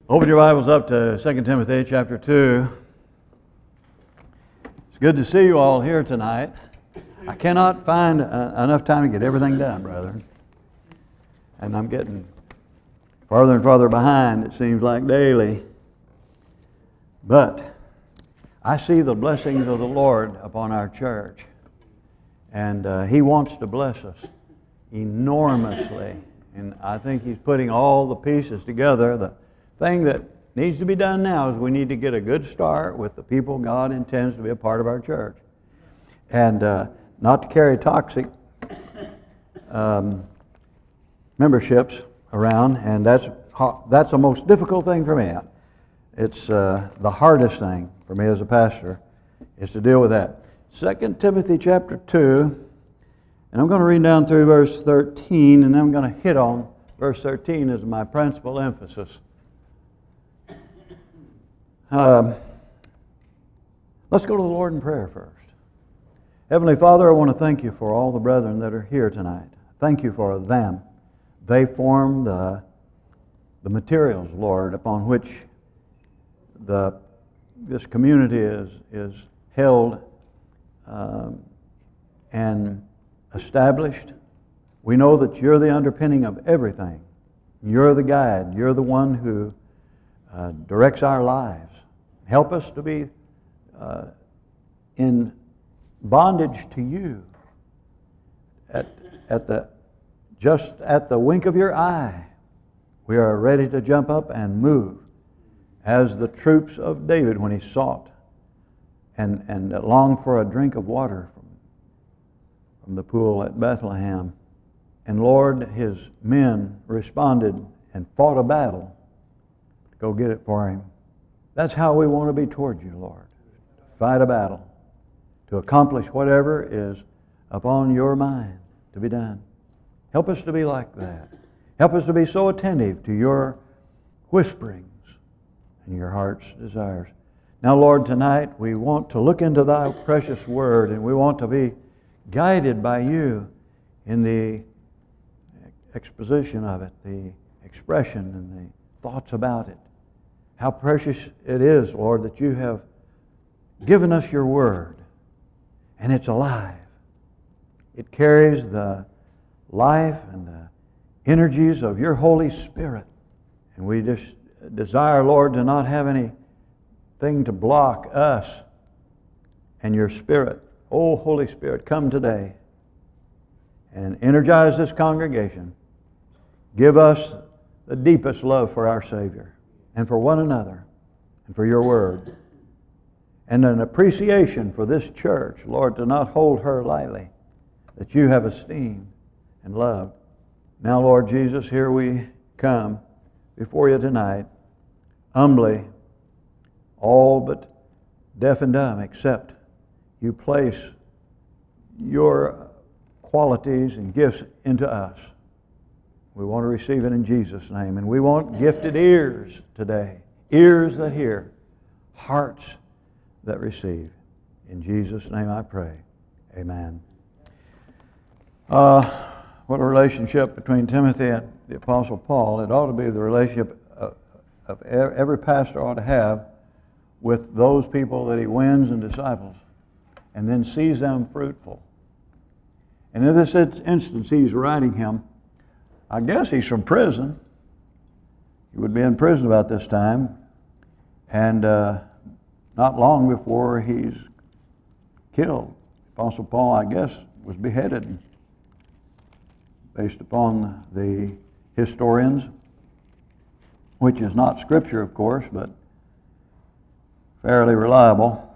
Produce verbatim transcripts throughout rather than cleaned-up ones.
Open your Bibles up to Second Timothy chapter two. It's good to see you all here tonight. I cannot find uh, enough time to get everything done, brethren. And I'm getting farther and farther behind, it seems like daily. But I see the blessings of the Lord upon our church. And uh, He wants to bless us enormously. And I think He's putting all the pieces together. The thing that needs to be done now is we need to get a good start with the people God intends to be a part of our church. And uh, not to carry toxic um, memberships around, and that's that's the most difficult thing for me. It's uh, the hardest thing for me as a pastor is to deal with that. Second Timothy chapter two, and I'm going to read down through verse thirteen, and then I'm going to hit on verse thirteen as my principal emphasis. Um, let's go to the Lord in prayer first. Heavenly Father, I want to thank you for all the brethren that are here tonight. Thank you for them. They form the, the materials, Lord, upon which the this community is, is held um, and established. We know that you're the underpinning of everything. You're the guide. You're the one who uh, directs our lives. Help us to be uh, in bondage to you at, at the, just at the wink of your eye. We are ready to jump up and move as the troops of David when he sought and, and longed for a drink of water from, from the pool at Bethlehem. And Lord, his men responded and fought a battle to go get it for him. That's how we want to be toward you, Lord. Fight a battle to accomplish whatever is upon your mind to be done. Help us to be like that. Help us to be so attentive to your whisperings and your heart's desires. Now, Lord, tonight we want to look into thy precious word, and we want to be guided by you in the exposition of it, the expression and the thoughts about it. How precious it is, Lord, that you have given us your word, and it's alive. It carries the life and the energies of your Holy Spirit. And we just desire, Lord, to not have anything to block us and your Spirit. Oh, Holy Spirit, come today and energize this congregation. Give us the deepest love for our Savior and for one another and for your word. And an appreciation for this church, Lord, to not hold her lightly, that you have esteemed and loved. Now, Lord Jesus, here we come before you tonight, humbly, all but deaf and dumb, except you place your qualities and gifts into us. We want to receive it in Jesus' name. And we want gifted ears today, ears that hear, hearts that receive. In Jesus' name I pray. Amen. Uh, what a relationship between Timothy and the Apostle Paul. It ought to be the relationship of, of every pastor ought to have with those people that he wins and disciples and then sees them fruitful. And in this instance, he's writing him, I guess he's from prison. He would be in prison about this time. And uh, not long before he's killed. Apostle Paul, I guess, was beheaded based upon the historians, which is not Scripture, of course, but fairly reliable.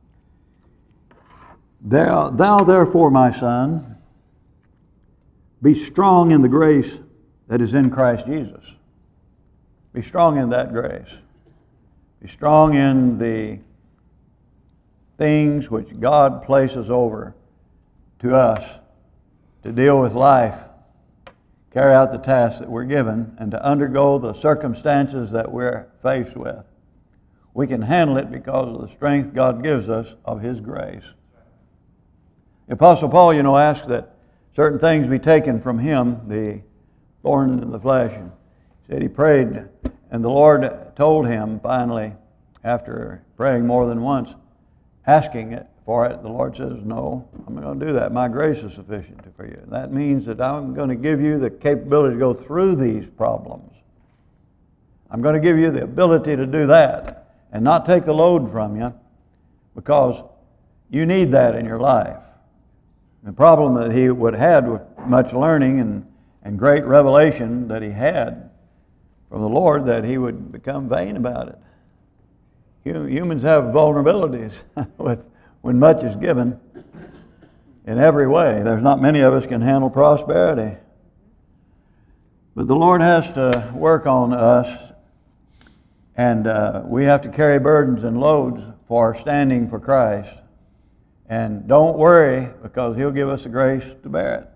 Thou, thou therefore, my son, be strong in the grace that is in Christ Jesus. Be strong in that grace. Be strong in the things which God places over to us to deal with life, carry out the tasks that we're given, and to undergo the circumstances that we're faced with. We can handle it because of the strength God gives us of His grace. The Apostle Paul, you know, asked that certain things be taken from him, the thorn in the flesh. And he said he prayed And the Lord told him finally, after praying more than once, asking it for it, the Lord says, no, I'm not going to do that. My grace is sufficient for you. That means that I'm going to give you the capability to go through these problems. I'm going to give you the ability to do that and not take the load from you, because you need that in your life. The problem that he would have had with much learning and, and great revelation that he had from the Lord, that he would become vain about it. Humans have vulnerabilities with, when much is given in every way. There's not many of us can handle prosperity. But the Lord has to work on us, and uh, we have to carry burdens and loads for standing for Christ. And don't worry, because He'll give us the grace to bear it.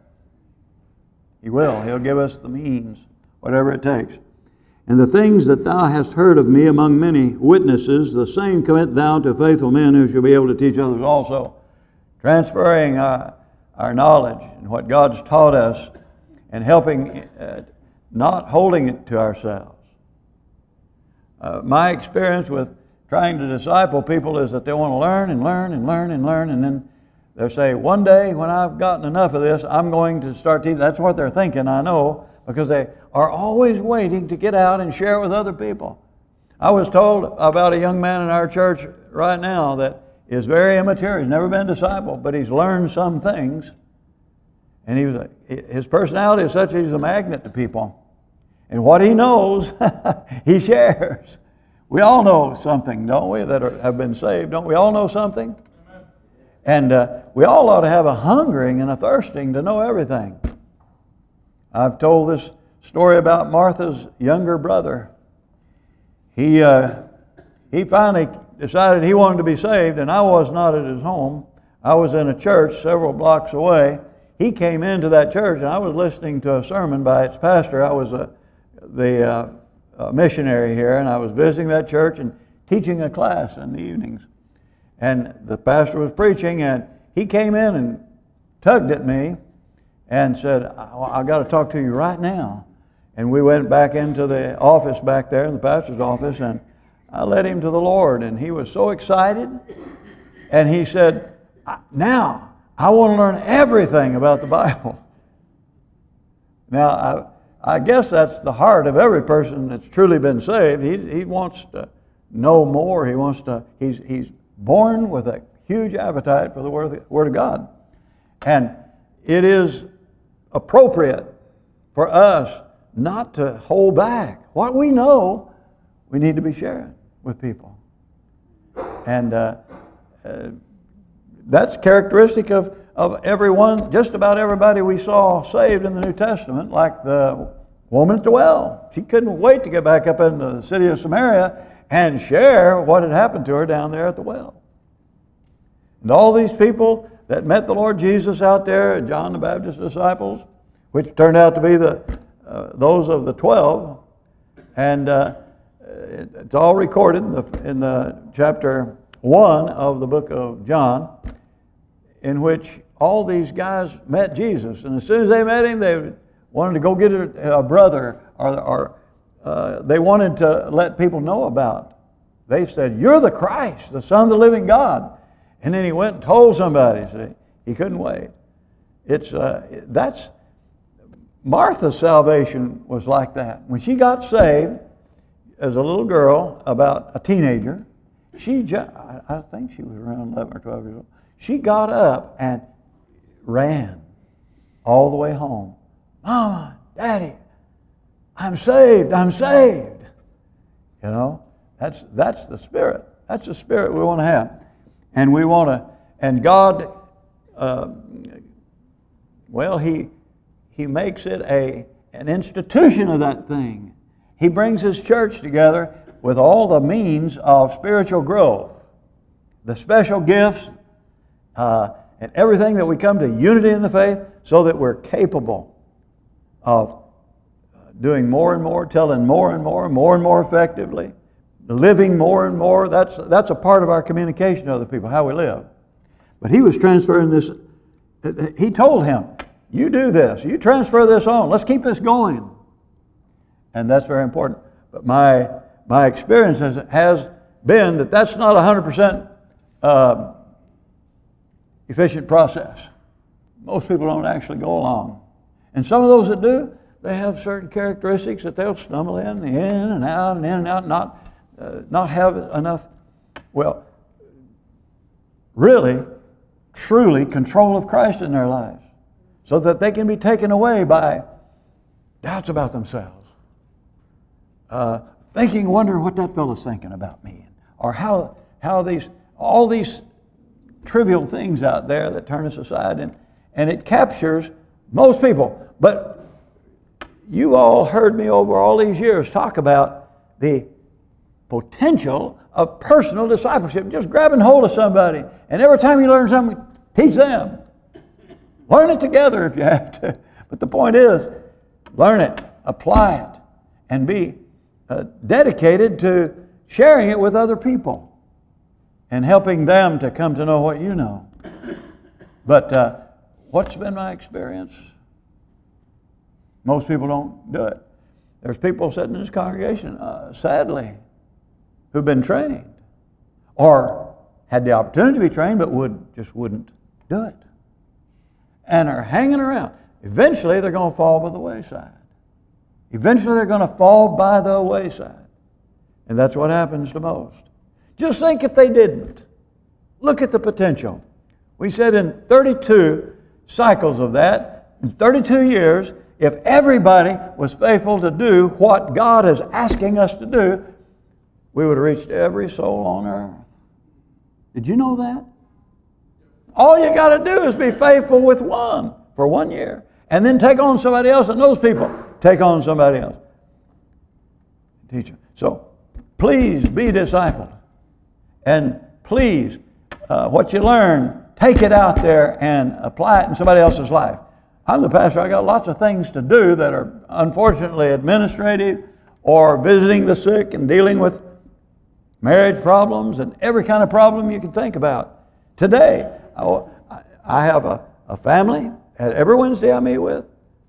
He will. He'll give us the means, whatever it takes. And the things that thou hast heard of me among many witnesses, the same commit thou to faithful men who shall be able to teach others also. Transferring our, our knowledge and what God's taught us, and helping, uh, not holding it to ourselves. Uh, my experience with trying to disciple people is that they want to learn and learn and learn and learn, and then they'll say, one day when I've gotten enough of this, I'm going to start teaching. That's what they're thinking, I know, because they are always waiting to get out and share it with other people. I was told about a young man in our church right now that is very immature. He's never been discipled, but he's learned some things. And he was, his personality is such that he's a magnet to people. And what he knows, he shares. We all know something, don't we, that are, have been saved? Don't we all know something? Amen. And uh, we all ought to have a hungering and a thirsting to know everything. I've told this story about Martha's younger brother. He uh, he finally decided he wanted to be saved, and I was not at his home. I was in a church several blocks away. He came into that church, and I was listening to a sermon by its pastor. I was a, the uh, a missionary here, and I was visiting that church and teaching a class in the evenings. And the pastor was preaching, and he came in and tugged at me and said, I, I got to talk to you right now. And we went back into the office back there, in the pastor's office, and I led him to the Lord. And he was so excited. And he said, now, I want to learn everything about the Bible. Now, I, I guess that's the heart of every person that's truly been saved. He, he wants to know more. He wants to, he's, he's born with a huge appetite for the Word, Word of God. And it is appropriate for us not to hold back. What we know, we need to be sharing with people. And uh, uh, that's characteristic of, of everyone, just about everybody we saw saved in the New Testament, like the woman at the well. She couldn't wait to get back up into the city of Samaria and share what had happened to her down there at the well. And all these people that met the Lord Jesus out there, John the Baptist's disciples, which turned out to be the uh, those of the twelve, and uh, it, it's all recorded in the, in the chapter one of the book of John, in which all these guys met Jesus, and as soon as they met him, they wanted to go get a, a brother, or, or uh, they wanted to let people know about. They said, "You're the Christ, the Son of the living God." And then he went and told somebody. So he couldn't wait. It's uh, that's Martha's salvation was like that. When she got saved as a little girl, about a teenager, she just, I think she was around eleven or twelve years old. She got up and ran all the way home. "Mama, Daddy, I'm saved. I'm saved." You know, that's that's the spirit. That's the spirit we want to have. And we want to, and God, uh, well, He He makes it a an institution of that thing. He brings His church together with all the means of spiritual growth, the special gifts, uh, and everything that we come to unity in the faith, so that we're capable of doing more and more, telling more and more, more and more effectively, living more and more. That's that's a part of our communication to other people, how we live. But he was transferring this. He told him, "You do this. You transfer this on. Let's keep this going." And that's very important. But my, my experience has, has been that that's not a one hundred percent uh, efficient process. Most people don't actually go along. And some of those that do, they have certain characteristics that they'll stumble in, in and out, and in and out, not, uh, not have enough, well, really, truly control of Christ in their lives, so that they can be taken away by doubts about themselves, uh, thinking, wondering what that fellow's thinking about me, or how how these all these trivial things out there that turn us aside, and and it captures most people. But you all heard me over all these years talk about the potential of personal discipleship, just grabbing hold of somebody, and every time you learn something, teach them. Learn it together if you have to. But the point is, learn it, apply it, and be uh, dedicated to sharing it with other people and helping them to come to know what you know. But uh, what's been my experience? Most people don't do it. There's people sitting in this congregation, uh, sadly, who've been trained or had the opportunity to be trained but would just wouldn't do it, and are hanging around. Eventually they're going to fall by the wayside. Eventually they're going to fall by the wayside. And that's what happens to most. Just think if they didn't. Look at the potential. We said in thirty-two cycles of that, in thirty-two years, if everybody was faithful to do what God is asking us to do, we would have reached every soul on earth. Did you know that? All you got to do is be faithful with one for one year, and then take on somebody else, and those people take on somebody else. Teach them. So please be discipled, and please, uh, what you learn, take it out there and apply it in somebody else's life. I'm the pastor. I got lots of things to do that are unfortunately administrative, or visiting the sick and dealing with marriage problems and every kind of problem you can think about. Today, I have a, a family every Wednesday I meet with,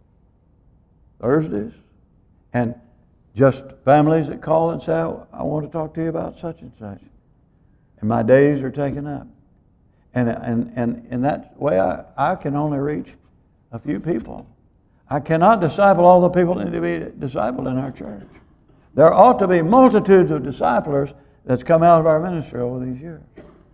Thursdays, and just families that call and say, I want to talk to you about such and such. And my days are taken up. And, and, and in that way, I, I can only reach a few people. I cannot disciple all the people that need to be discipled in our church. There ought to be multitudes of disciplers that's come out of our ministry over these years.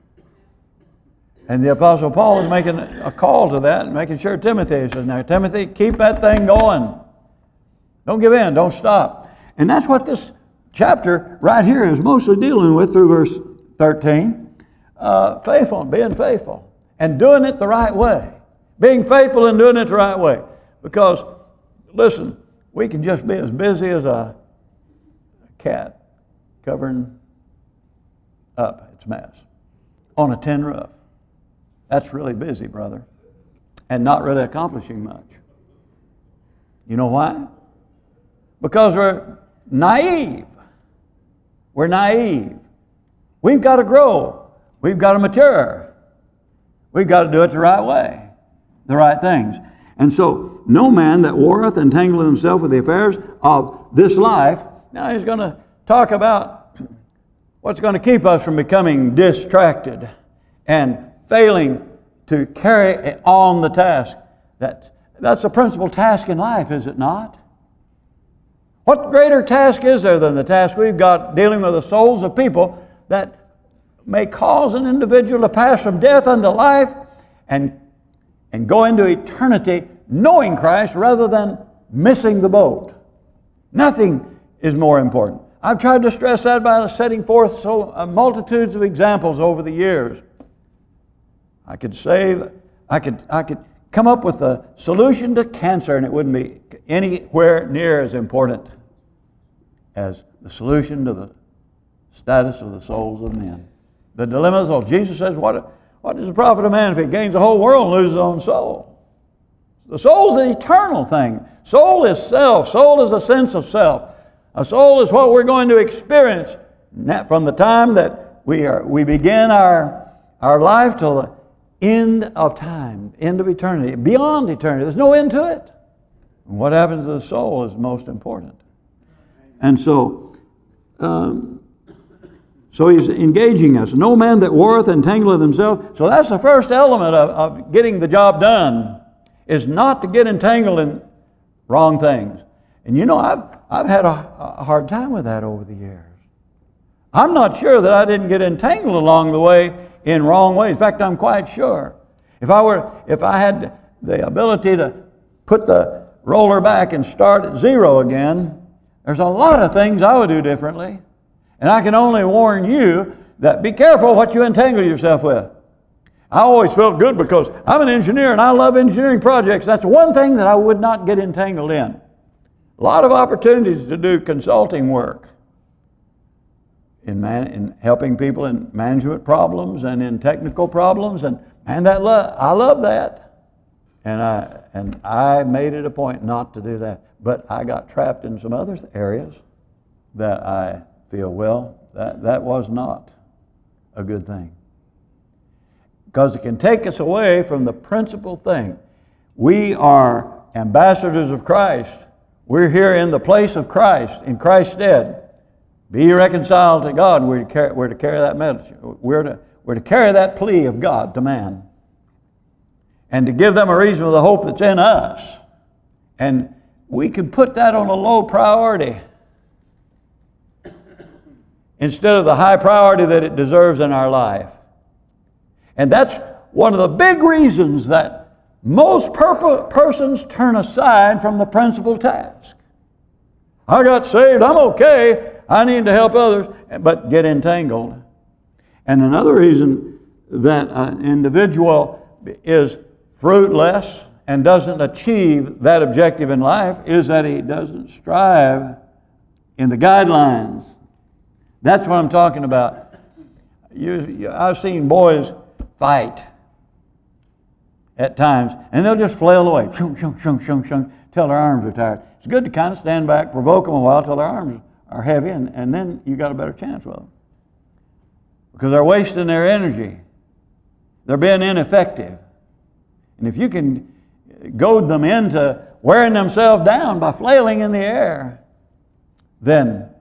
And the Apostle Paul is making a call to that and making sure Timothy says, now Timothy, keep that thing going. Don't give in, don't stop. And that's what this chapter right here is mostly dealing with through verse thirteen. Uh, faithful, being faithful, and doing it the right way. Being faithful and doing it the right way. Because, listen, we can just be as busy as a cat covering up its mess on a tin roof. That's really busy, brother, and not really accomplishing much. You know why? Because we're naive. We're naive. We've got to grow. We've got to mature. We've got to do it the right way, the right things. And so, no man that warreth entangleth himself with the affairs of this life. Now he's going to talk about what's going to keep us from becoming distracted and failing to carry on the task. That, that's the principal task in life, is it not? What greater task is there than the task we've got dealing with the souls of people that may cause an individual to pass from death unto life and, and go into eternity knowing Christ rather than missing the boat? Nothing is more important. I've tried to stress that by setting forth so uh, multitudes of examples over the years. I could save, I could, I could come up with a solution to cancer, and it wouldn't be anywhere near as important as the solution to the status of the souls of men. The dilemma of the soul. Jesus says, what, what does it profit a man if he gains the whole world and loses his own soul? The soul's an eternal thing. Soul is self. Soul is a sense of self. A soul is what we're going to experience from the time that we are we begin our, our life till the end of time, end of eternity, beyond eternity. There's no end to it. And what happens to the soul is most important. And so um, so he's engaging us. No man that warreth entangleth himself. So that's the first element of, of getting the job done, is not to get entangled in wrong things. And you know, I've, I've had a, a hard time with that over the years. I'm not sure that I didn't get entangled along the way in wrong ways. In fact, I'm quite sure. If I were, if I had the ability to put the roller back and start at zero again, there's a lot of things I would do differently. And I can only warn you that be careful what you entangle yourself with. I always felt good because I'm an engineer and I love engineering projects. That's one thing that I would not get entangled in. A lot of opportunities to do consulting work in, man, in helping people in management problems and in technical problems. And man, that lo- I love that. And I, and I made it a point not to do that. But I got trapped in some other areas that I feel, well, that, that was not a good thing. Because it can take us away from the principal thing. We are ambassadors of Christ. We're here in the place of Christ, in Christ's stead. Be reconciled to God. We're to carry, we're to carry that message. We're to, we're to carry that plea of God to man. And to give them a reason for the hope that's in us. And we can put that on a low priority instead of the high priority that it deserves in our life. And that's one of the big reasons that most purpo- persons turn aside from the principal task. I got saved, I'm okay, I need to help others, but get entangled. And another reason that an individual is fruitless and doesn't achieve that objective in life is that he doesn't strive in the guidelines. That's what I'm talking about. You, you, I've seen boys fight at times, and they'll just flail away, shung, shung, shung, shung, shung, till their arms are tired. It's good to kind of stand back, provoke them a while till their arms are heavy, and, and then you got a better chance with them. Because they're wasting their energy. They're being ineffective. And if you can goad them into wearing themselves down by flailing in the air, then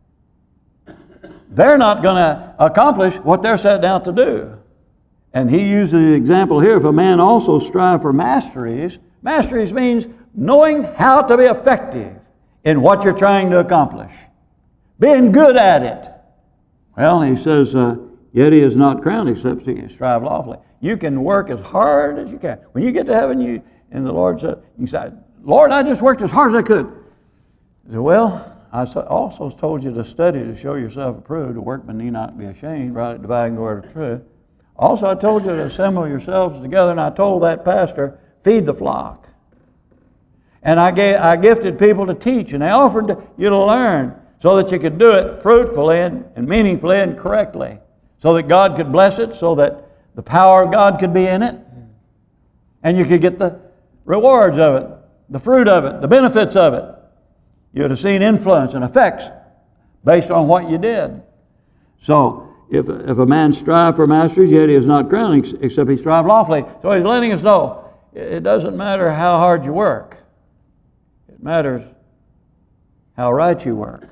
they're not going to accomplish what they're set out to do. And he uses the example here, if a man also strive for masteries. Masteries means knowing how to be effective in what you're trying to accomplish. Being good at it. Well, he says, uh, yet he is not crowned except he strive lawfully. You can work as hard as you can. When you get to heaven, you and the Lord said, you say, Lord, I just worked as hard as I could. He said, well, I also told you to study to show yourself approved. The workman need not be ashamed, rightly dividing the word of truth. Also, I told you to assemble yourselves together, and I told that pastor, feed the flock. And I gave, I gifted people to teach, and I offered to, you to learn so that you could do it fruitfully and, and meaningfully and correctly, so that God could bless it, so that the power of God could be in it, and you could get the rewards of it, the fruit of it, the benefits of it. You would have seen influence and effects based on what you did. So, if, if a man strive for masteries, yet he is not crowned, except he strive lawfully. So he's letting us know, it doesn't matter how hard you work. It matters how right you work.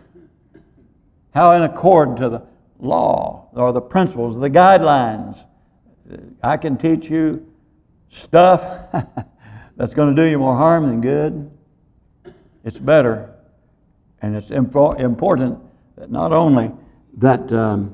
How in accord to the law or the principles, the guidelines. I can teach you stuff that's going to do you more harm than good. It's better. And it's impo- important that not only that um,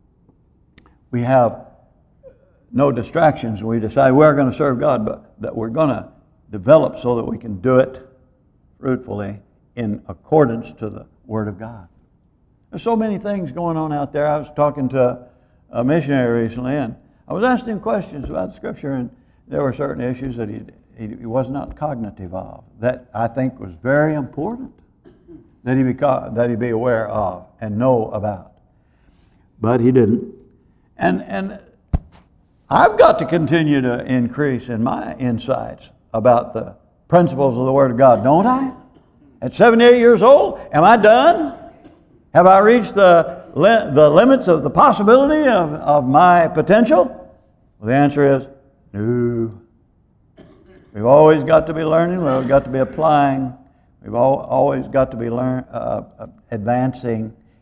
we have no distractions, we decide we're going to serve God, but that we're going to develop so that we can do it fruitfully in accordance to the Word of God. There's so many things going on out there. I was talking to a missionary recently, and I was asking him questions about the Scripture, and there were certain issues that he, he, he was not cognitive of that I think was very important that he be, that he be aware of and know about. But he didn't. And, and I've got to continue to increase in my insights about the principles of the Word of God, don't I? At seventy-eight years old, am I done? Have I reached the, li- the limits of the possibility of, of my potential? Well, the answer is no. We've always got to be learning. We've got to be applying. We've all, always got to be learn, uh, advancing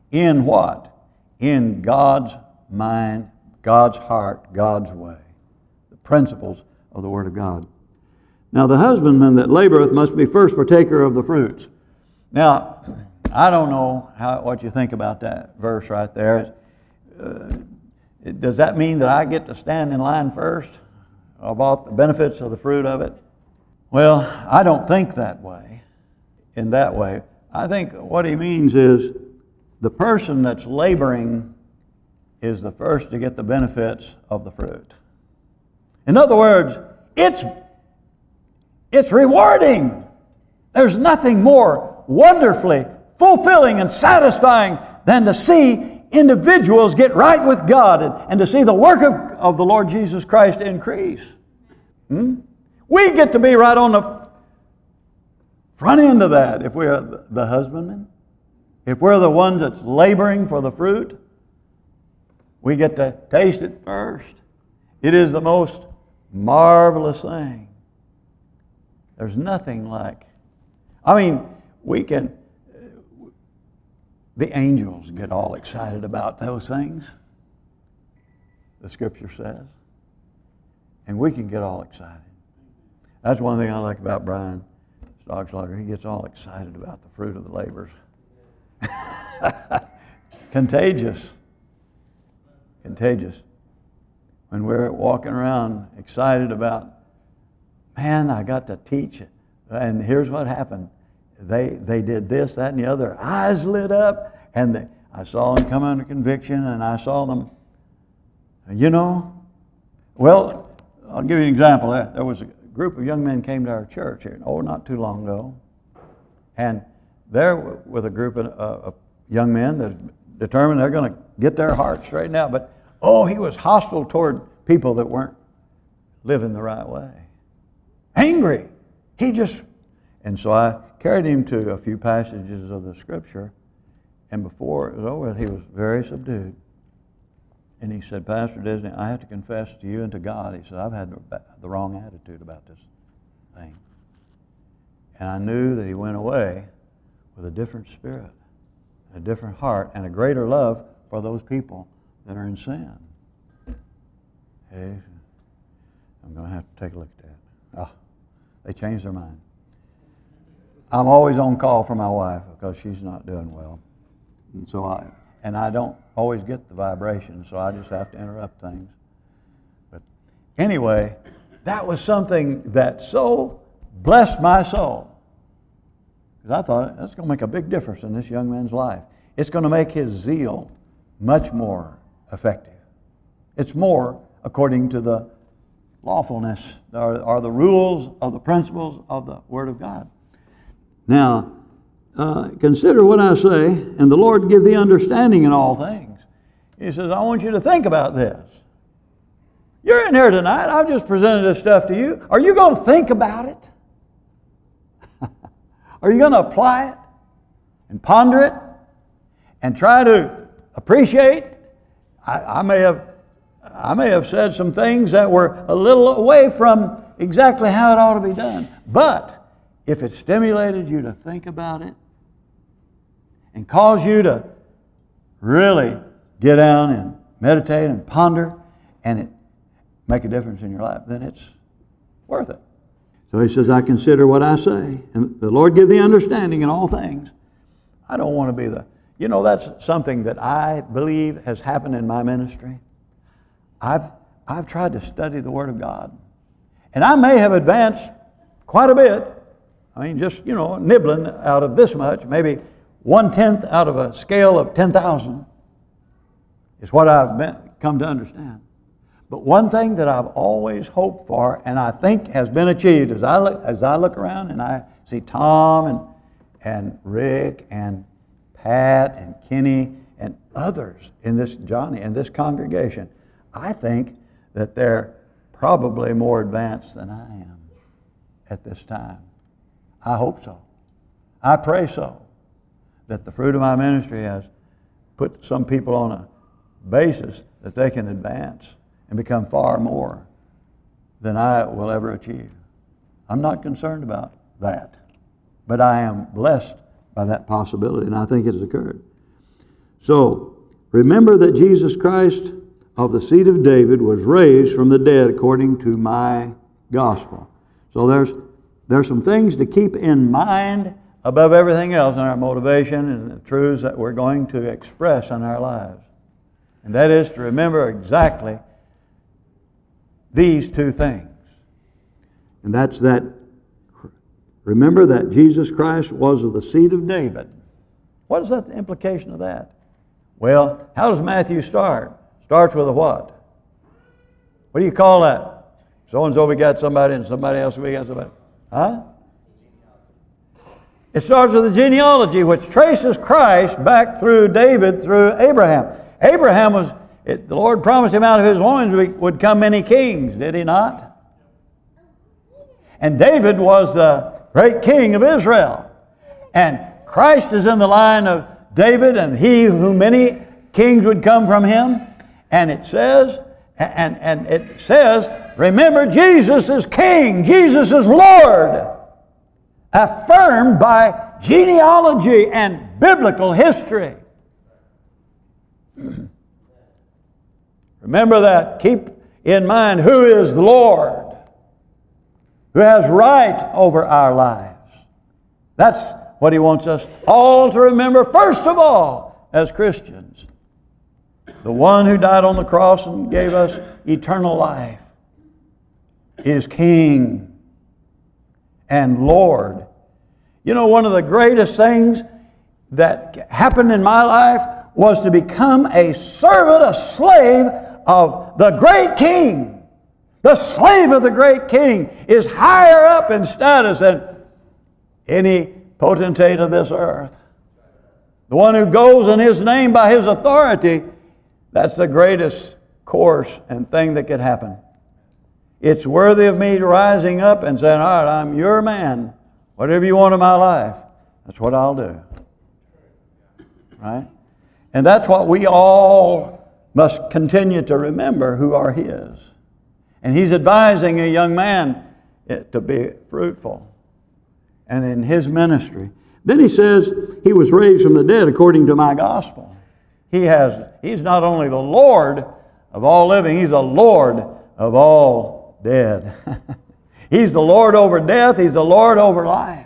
in what? In God's mind, God's heart, God's way. The principles of the Word of God. Now the husbandman that laboreth must be first partaker of the fruits. Now, I don't know how, what you think about that verse right there. Uh, does that mean that I get to stand in line first about the benefits of the fruit of it? Well, I don't think that way, in that way. I think what he means is the person that's laboring is the first to get the benefits of the fruit. In other words, it's, it's rewarding. There's nothing more wonderfully fulfilling and satisfying than to see individuals get right with God and, and to see the work of, of the Lord Jesus Christ increase. Hmm? We get to be right on the front end of that if we're the husbandman. If we're the ones that's laboring for the fruit, we get to taste it first. It is the most marvelous thing. There's nothing like, I mean, we can, the angels get all excited about those things, the Scripture says. And we can get all excited. That's one thing I like about Brian Stockslager. He gets all excited about the fruit of the labors. Contagious. Contagious. When we're walking around excited about, man, I got to teach it. And here's what happened. They they did this, that, and the other. Eyes lit up, and they, I saw them come under conviction, and I saw them, you know. Well, I'll give you an example. There was a group of young men came to our church here, oh, not too long ago. And there with a group of, uh, of young men that determined they're going to get their hearts straightened out. But, oh, he was hostile toward people that weren't living the right way. Angry. He just, and so I carried him to a few passages of the Scripture, and before it was over, he was very subdued. And he said, Pastor Disney, I have to confess to you and to God, he said, I've had the wrong attitude about this thing. And I knew that he went away with a different spirit, a different heart, and a greater love for those people that are in sin. Hey, I'm going to have to take a look at that. Oh, they changed their mind. I'm always on call for my wife because she's not doing well. And so I, and I don't always get the vibration, so I just have to interrupt things. But anyway, that was something that so blessed my soul. Because I thought, that's going to make a big difference in this young man's life. It's going to make his zeal much more effective. It's more according to the lawfulness or, or the rules of the principles of the Word of God. Now, uh, consider what I say, and the Lord give thee understanding in all things. He says, I want you to think about this. You're in here tonight. I've just presented this stuff to you. Are you going to think about it? Are you going to apply it and ponder it and try to appreciate it? I, I may have, I may have said some things that were a little away from exactly how it ought to be done. But if it stimulated you to think about it and caused you to really get down and meditate and ponder and it make a difference in your life, then it's worth it. So he says, I consider what I say, and the Lord give thee understanding in all things. I don't want to be the, you know, that's something that I believe has happened in my ministry. I've, I've tried to study the Word of God. And I may have advanced quite a bit. I mean, just, you know, nibbling out of this much, maybe one-tenth out of a scale of ten thousand is what I've been, come to understand. But one thing that I've always hoped for, and I think has been achieved, as I look, as I look around and I see Tom and, and Rick and Pat and Kenny and others in this, Johnny, in this congregation, I think that they're probably more advanced than I am at this time. I hope so. I pray so, that the fruit of my ministry has put some people on a basis that they can advance and become far more than I will ever achieve. I'm not concerned about that, but I am blessed by that possibility, and I think it has occurred. So, remember that Jesus Christ of the seed of David was raised from the dead according to my gospel. So there's, there's some things to keep in mind above everything else in our motivation and the truths that we're going to express in our lives. And that is to remember exactly these two things. And that's that, remember that Jesus Christ was of the seed of David. What is that the implication of that? Well, how does Matthew start? Starts with a what? What do you call that? So-and-so begat somebody and somebody else begat somebody. Huh? It starts with a genealogy which traces Christ back through David, through Abraham. Abraham was, it, the Lord promised him out of his loins would come many kings, did he not? And David was the great king of Israel. And Christ is in the line of David, and he who many kings would come from him. And it says, and, and it says, remember, Jesus is king, Jesus is Lord. Affirmed by genealogy and biblical history. Remember that. Keep in mind who is the Lord, who has right over our lives. That's what He wants us all to remember, first of all, as Christians. The one who died on the cross and gave us eternal life is King and Lord. You know, one of the greatest things that happened in my life was to become a servant, a slave of the great King. The slave of the great King is higher up in status than any potentate of this earth. The one who goes in His name by His authority, that's the greatest course and thing that could happen. It's worthy of me rising up and saying, all right, I'm your man. Whatever you want in my life, that's what I'll do. Right? And that's what we all must continue to remember, who are His. And He's advising a young man to be fruitful and in his ministry. Then He says, He was raised from the dead according to my gospel. He has, He's not only the Lord of all living, He's the Lord of all dead. He's the Lord over death. He's the Lord over life.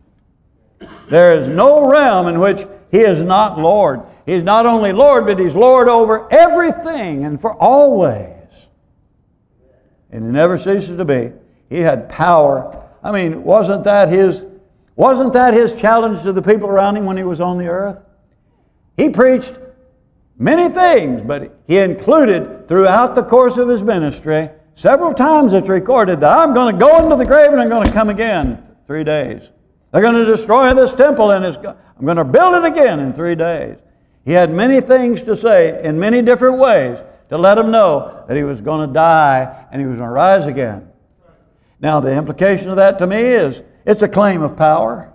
There is no realm in which He is not Lord. He's not only Lord, but He's Lord over everything and for always. And He never ceases to be. He had power. I mean, wasn't that His, wasn't that His challenge to the people around Him when He was on the earth? He preached many things, but He included throughout the course of His ministry, several times it's recorded that I'm going to go into the grave and I'm going to come again three days. They're going to destroy this temple and it's, I'm going to build it again in three days. He had many things to say in many different ways to let them know that He was going to die and He was going to rise again. Now the implication of that to me is it's a claim of power.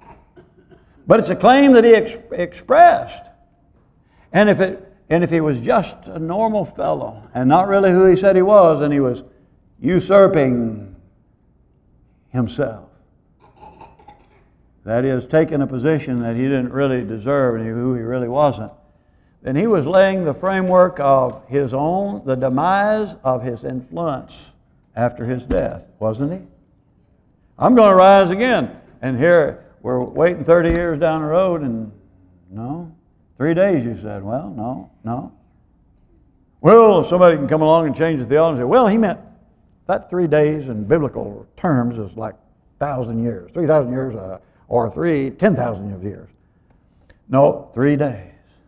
But it's a claim that He ex- expressed. And if it And if He was just a normal fellow and not really who He said He was, then He was usurping Himself. That is, taking a position that He didn't really deserve and who He really wasn't. Then He was laying the framework of His own, the demise of His influence after His death, wasn't He? I'm going to rise again. And here we're waiting thirty years down the road and no. Three days, you said. Well, no, no. Well, if somebody can come along and change the theology and say, well, he meant that three days in biblical terms is like thousand years, three thousand years, uh, or three, ten thousand years. No, three days.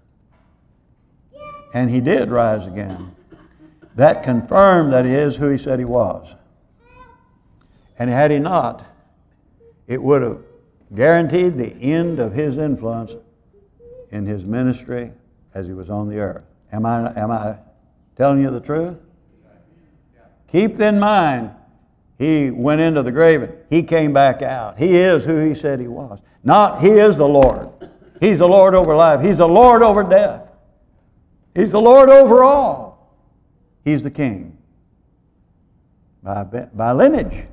And He did rise again. That confirmed that He is who He said He was. And had He not, it would have guaranteed the end of His influence in His ministry as He was on the earth. Am I, am I telling you the truth? Keep in mind, He went into the grave and He came back out. He is who He said He was. Not He is the Lord. He's the Lord over life. He's the Lord over death. He's the Lord over all. He's the King. By, by lineage.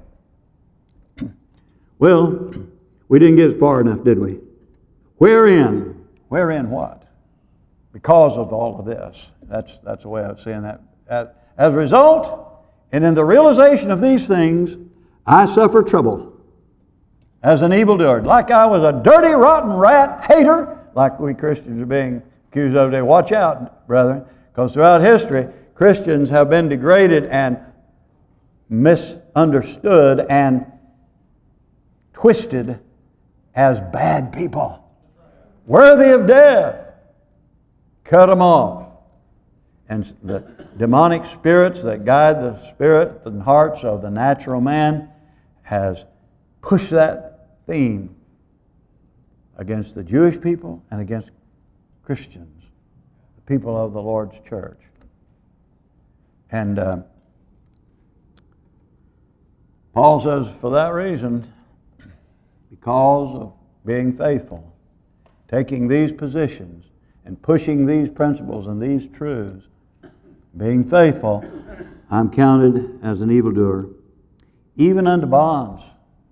Well, we didn't get far enough, did we? Wherein? Wherein what? because of all of this. That's, that's the way I was saying that. As, as a result, and in the realization of these things, I suffer trouble as an evildoer. Like I was a dirty, rotten rat hater, like we Christians are being accused of today. Watch out, brethren, because throughout history, Christians have been degraded and misunderstood and twisted as bad people, worthy of death. Cut them off. And the demonic spirits that guide the spirit and hearts of the natural man has pushed that theme against the Jewish people and against Christians, the people of the Lord's church. And uh, Paul says, for that reason, because of being faithful, taking these positions and pushing these principles and these truths, being faithful, I'm counted as an evildoer, even unto bonds.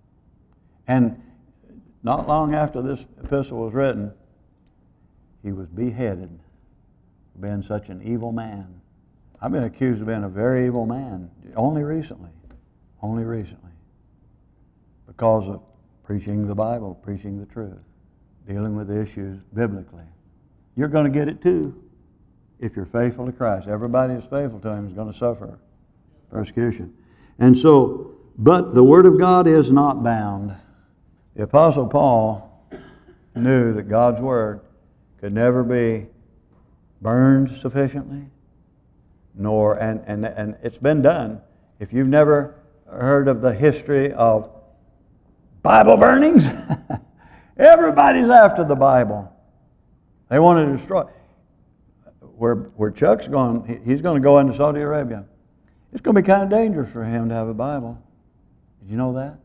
And not long after this epistle was written, he was beheaded for being such an evil man. I've been accused of being a very evil man only recently, only recently, because of preaching the Bible, preaching the truth, dealing with issues biblically. You're going to get it too if you're faithful to Christ. Everybody who's faithful to Him is going to suffer persecution. And so, but the Word of God is not bound. The Apostle Paul knew that God's Word could never be burned sufficiently, nor, and, and, and it's been done. If you've never heard of the history of Bible burnings, everybody's after the Bible. They want to destroy. Where, where Chuck's going, he's going to go into Saudi Arabia. It's going to be kind of dangerous for him to have a Bible. Did you know that?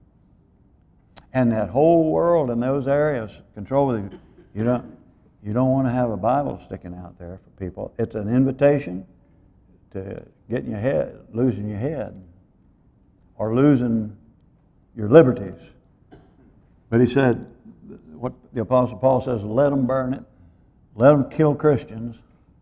And that whole world in those areas, control with you. You don't, you don't want to have a Bible sticking out there for people. It's an invitation to getting your head, losing your head, or losing your liberties. But he said, what the Apostle Paul says, let them burn it. Let them kill Christians.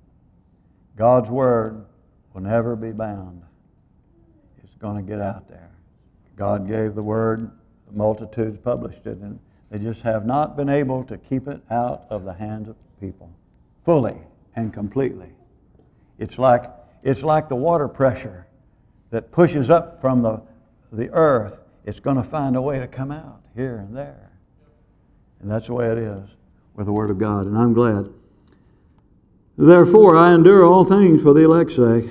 God's Word will never be bound. It's going to get out there. God gave the Word, the multitudes published it, and they just have not been able to keep it out of the hands of people fully and completely. It's like, it's like the water pressure that pushes up from the, the earth. It's going to find a way to come out here and there. And that's the way it is with the Word of God, and I'm glad. Therefore, I endure all things for the elect's sake.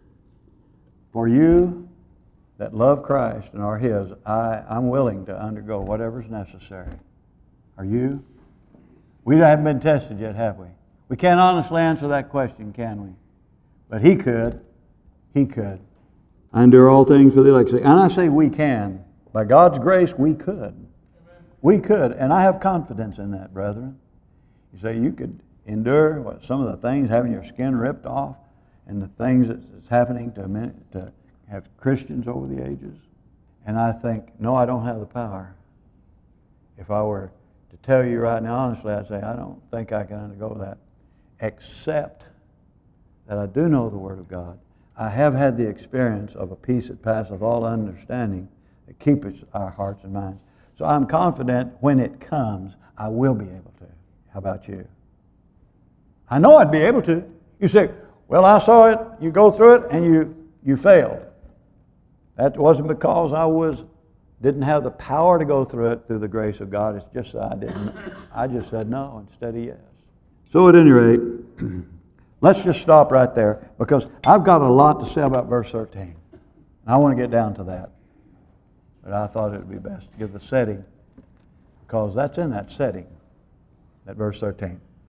For you that love Christ and are His, I, I'm willing to undergo whatever's necessary. Are you? We haven't been tested yet, have we? We can't honestly answer that question, can we? But He could. He could. I endure all things for the elect's sake. And I say we can. By God's grace, we could. Amen. We could. And I have confidence in that, brethren. You say you could endure what, some of the things, having your skin ripped off, and the things that's happening to, many, to have Christians over the ages. And I think, no, I don't have the power. If I were to tell you right now, honestly, I'd say, I don't think I can undergo that, except that I do know the Word of God. I have had the experience of a peace that passeth all understanding that keepeth our hearts and minds. So I'm confident when it comes, I will be able to. How about you? I know I'd be able to. You say, well, I saw it, you go through it, and you, you failed. That wasn't because I was didn't have the power to go through it through the grace of God. It's just that I didn't. I just said no instead of yes. So at any rate, let's just stop right there, because I've got a lot to say about verse thirteen. And I want to get down to that. But I thought it would be best to give the setting, because that's in that setting, that verse thirteen.